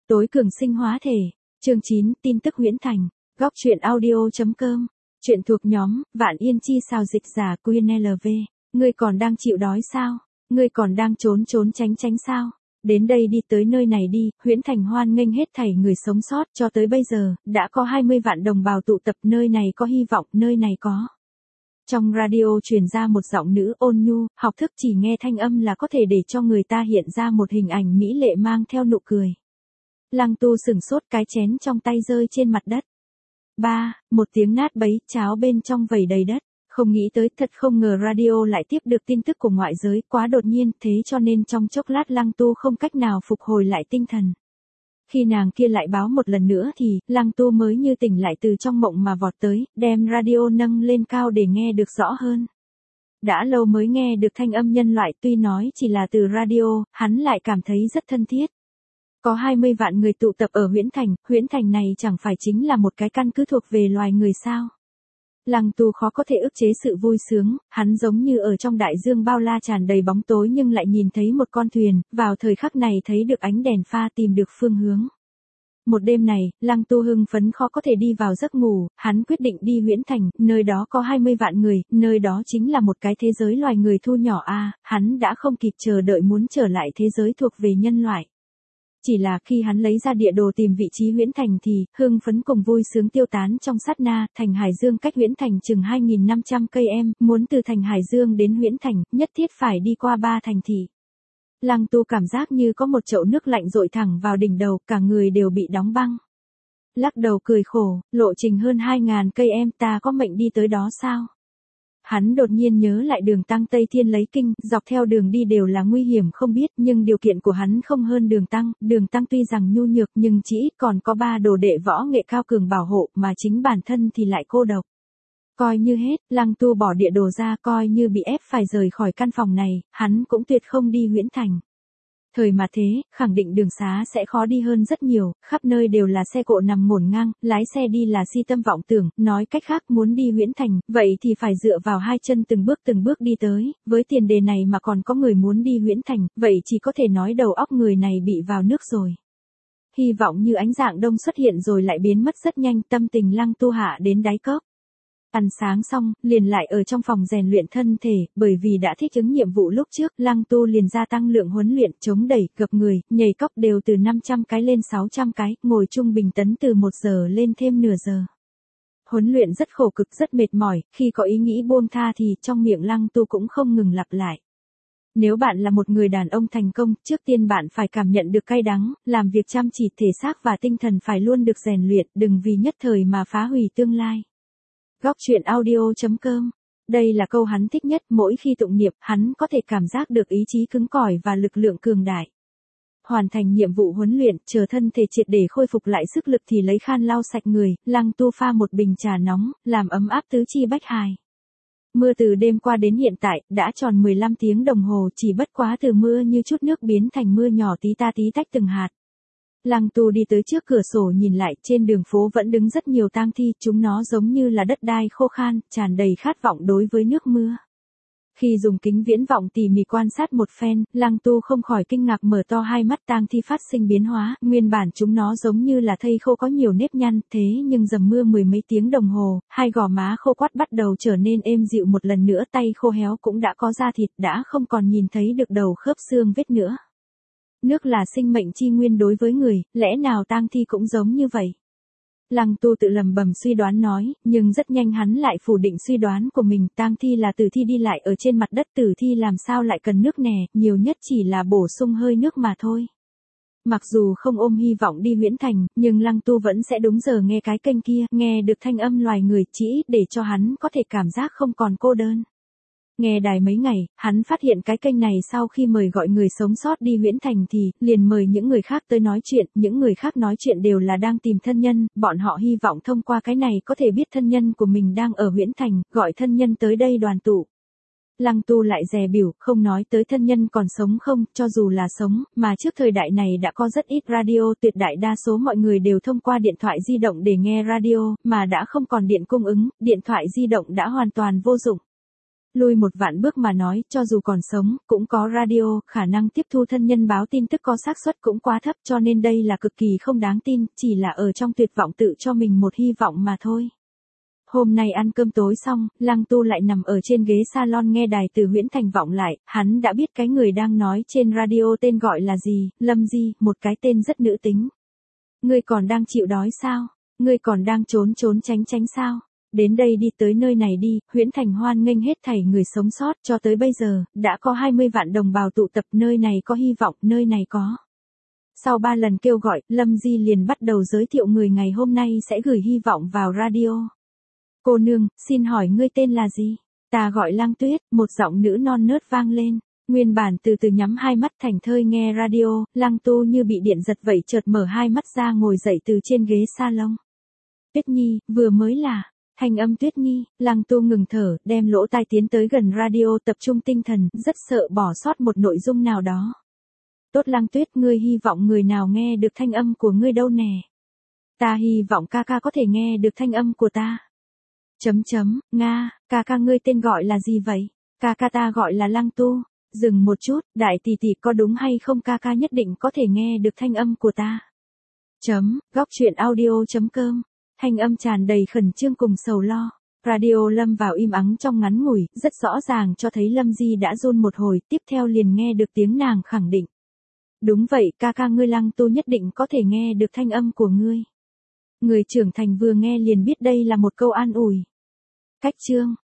Tối cường sinh hóa thể. Chương 9, tin tức huyễn thành. Góc truyện audio.com. Chuyện thuộc nhóm, Vạn Yên Chi xào dịch giả Quyên LV. Ngươi còn đang chịu đói sao? Ngươi còn đang trốn tránh sao? Đến đây đi, tới nơi này đi, huyễn thành hoan nghênh hết thảy người sống sót. Cho tới bây giờ, đã có 20 vạn đồng bào tụ tập, nơi này có hy vọng, nơi này có. Trong radio truyền ra một giọng nữ ôn nhu, học thức chỉ nghe thanh âm là có thể để cho người ta hiện ra một hình ảnh mỹ lệ mang theo nụ cười. Lăng Tu sửng sốt, cái chén trong tay rơi trên mặt đất. Một tiếng nát bấy, cháo bên trong vẩy đầy đất. Không nghĩ tới, thật không ngờ radio lại tiếp được tin tức của ngoại giới, quá đột nhiên, thế cho nên trong chốc lát Lăng Tu không cách nào phục hồi lại tinh thần. Khi nàng kia lại báo một lần nữa thì, Lăng Tu mới như tỉnh lại từ trong mộng mà vọt tới, đem radio nâng lên cao để nghe được rõ hơn. Đã lâu mới nghe được thanh âm nhân loại, tuy nói chỉ là từ radio, hắn lại cảm thấy rất thân thiết. Có 20 vạn người tụ tập ở huyễn thành này chẳng phải chính là một cái căn cứ thuộc về loài người sao? Lăng Tu khó có thể ức chế sự vui sướng, hắn giống như ở trong đại dương bao la tràn đầy bóng tối nhưng lại nhìn thấy một con thuyền, vào thời khắc này thấy được ánh đèn pha, tìm được phương hướng. Một đêm này, Lăng Tu hưng phấn khó có thể đi vào giấc ngủ, hắn quyết định đi huyễn thành, nơi đó có 20 vạn người, nơi đó chính là một cái thế giới loài người thu nhỏ hắn đã không kịp chờ đợi muốn trở lại thế giới thuộc về nhân loại. Chỉ là khi hắn lấy ra địa đồ tìm vị trí huyễn thành thì, hưng phấn cùng vui sướng tiêu tán trong sát na, thành Hải Dương cách huyễn thành chừng 2.500 cây, muốn từ thành Hải Dương đến huyễn thành, nhất thiết phải đi qua 3 thành thị. Lăng Tu cảm giác như có một chậu nước lạnh dội thẳng vào đỉnh đầu, cả người đều bị đóng băng. Lắc đầu cười khổ, lộ trình hơn 2.000 cây ta có mệnh đi tới đó sao? Hắn đột nhiên nhớ lại đường tăng Tây Thiên lấy kinh, dọc theo đường đi đều là nguy hiểm không biết, nhưng điều kiện của hắn không hơn đường tăng tuy rằng nhu nhược nhưng chỉ ít còn có 3 đồ đệ võ nghệ cao cường bảo hộ, mà chính bản thân thì lại cô độc. Coi như hết, Lăng Tu bỏ địa đồ ra, coi như bị ép phải rời khỏi căn phòng này, hắn cũng tuyệt không đi huyễn thành. Thời mà thế, khẳng định đường xá sẽ khó đi hơn rất nhiều, khắp nơi đều là xe cộ nằm ngổn ngang, lái xe đi là si tâm vọng tưởng, nói cách khác muốn đi huyễn thành, vậy thì phải dựa vào hai chân từng bước đi tới, với tiền đề này mà còn có người muốn đi huyễn thành, vậy chỉ có thể nói đầu óc người này bị vào nước rồi. Hy vọng như ánh dạng đông xuất hiện rồi lại biến mất rất nhanh, tâm tình Lăng Tu hạ đến đáy cốc. Ăn sáng xong, liền lại ở trong phòng rèn luyện thân thể, bởi vì đã thích ứng nhiệm vụ lúc trước, Lăng Tu liền gia tăng lượng huấn luyện, chống đẩy, gập người, nhảy cóc đều từ 500 cái lên 600 cái, ngồi trung bình tấn từ 1 giờ lên thêm nửa giờ. Huấn luyện rất khổ cực, rất mệt mỏi, khi có ý nghĩ buông tha thì trong miệng Lăng Tu cũng không ngừng lặp lại. Nếu bạn là một người đàn ông thành công, trước tiên bạn phải cảm nhận được cay đắng, làm việc chăm chỉ, thể xác và tinh thần phải luôn được rèn luyện, đừng vì nhất thời mà phá hủy tương lai. Góc truyện audio.com. Đây là câu hắn thích nhất, mỗi khi tụng niệm, hắn có thể cảm giác được ý chí cứng cỏi và lực lượng cường đại. Hoàn thành nhiệm vụ huấn luyện, chờ thân thể triệt để khôi phục lại sức lực thì lấy khăn lau sạch người, Lăng Tu pha một bình trà nóng, làm ấm áp tứ chi bách hài. Mưa từ đêm qua đến hiện tại, đã tròn 15 tiếng đồng hồ, chỉ bất quá từ mưa như chút nước biến thành mưa nhỏ tí tách từng hạt. Lăng Tu đi tới trước cửa sổ nhìn lại, trên đường phố vẫn đứng rất nhiều tang thi, chúng nó giống như là đất đai khô khan, tràn đầy khát vọng đối với nước mưa. Khi dùng kính viễn vọng tỉ mỉ quan sát một phen, Lăng Tu không khỏi kinh ngạc mở to hai mắt, tang thi phát sinh biến hóa, nguyên bản chúng nó giống như là thây khô có nhiều nếp nhăn, thế nhưng dầm mưa 10 mấy tiếng đồng hồ, hai gò má khô quắt bắt đầu trở nên êm dịu một lần nữa, tay khô héo cũng đã có da thịt, đã không còn nhìn thấy được đầu khớp xương vết nữa. Nước là sinh mệnh chi nguyên đối với người, lẽ nào tang thi cũng giống như vậy? Lăng Tu tự lầm bầm suy đoán nói, nhưng rất nhanh hắn lại phủ định suy đoán của mình, tang thi là tử thi đi lại ở trên mặt đất, tử thi làm sao lại cần nước nè, nhiều nhất chỉ là bổ sung hơi nước mà thôi. Mặc dù không ôm hy vọng đi huyễn thành, nhưng Lăng Tu vẫn sẽ đúng giờ nghe cái kênh kia, nghe được thanh âm loài người, chỉ ít để cho hắn có thể cảm giác không còn cô đơn. Nghe đài mấy ngày, hắn phát hiện cái kênh này sau khi mời gọi người sống sót đi huyễn thành thì, liền mời những người khác tới nói chuyện, những người khác nói chuyện đều là đang tìm thân nhân, bọn họ hy vọng thông qua cái này có thể biết thân nhân của mình đang ở huyễn thành, gọi thân nhân tới đây đoàn tụ. Lăng Tu lại dè bỉu, không nói tới thân nhân còn sống không, cho dù là sống, mà trước thời đại này đã có rất ít radio, tuyệt đại đa số mọi người đều thông qua điện thoại di động để nghe radio, mà đã không còn điện cung ứng, điện thoại di động đã hoàn toàn vô dụng. Lui một vạn bước mà nói, cho dù còn sống, cũng có radio, khả năng tiếp thu thân nhân báo tin tức có xác suất cũng quá thấp, cho nên đây là cực kỳ không đáng tin, chỉ là ở trong tuyệt vọng tự cho mình một hy vọng mà thôi. Hôm nay ăn cơm tối xong, Lăng Tu lại nằm ở trên ghế salon nghe đài từ Huyễn Thành vọng lại, hắn đã biết cái người đang nói trên radio tên gọi là gì, Lâm Di, một cái tên rất nữ tính. Ngươi còn đang chịu đói sao? Ngươi còn đang trốn trốn tránh tránh sao? Đến đây đi, tới nơi này đi, Huyễn Thành hoan nghênh hết thảy người sống sót, cho tới bây giờ, đã có 20 vạn đồng bào tụ tập, nơi này có hy vọng, nơi này có. Sau 3 lần kêu gọi, Lâm Di liền bắt đầu giới thiệu người ngày hôm nay sẽ gửi hy vọng vào radio. Cô nương, xin hỏi ngươi tên là gì? Ta gọi Lang Tuyết, một giọng nữ non nớt vang lên. Nguyên bản từ từ nhắm hai mắt thành thơi nghe radio, Lăng Tu như bị điện giật vậy chợt mở hai mắt ra ngồi dậy từ trên ghế salon. Tuyết Nhi, vừa mới là, thanh âm Tuyết Nhi, Lăng Tu ngừng thở, đem lỗ tai tiến tới gần radio tập trung tinh thần, rất sợ bỏ sót một nội dung nào đó. Tốt Lăng Tuyết, ngươi hy vọng người nào nghe được thanh âm của ngươi đâu nè? Ta hy vọng ca ca có thể nghe được thanh âm của ta. Nga, ca ca ngươi tên gọi là gì vậy? Ca ca ta gọi là Lăng Tu. Dừng một chút, đại tỷ tỷ có đúng hay không ca ca nhất định có thể nghe được thanh âm của ta. Góc truyện audio.com. Thanh âm tràn đầy khẩn trương cùng sầu lo. Radio lâm vào im ắng trong ngắn ngủi, rất rõ ràng cho thấy Lâm Di đã run một hồi, tiếp theo liền nghe được tiếng nàng khẳng định. Đúng vậy, ca ca ngươi Lăng Tu nhất định có thể nghe được thanh âm của ngươi. Người trưởng thành vừa nghe liền biết đây là một câu an ủi. Cách chương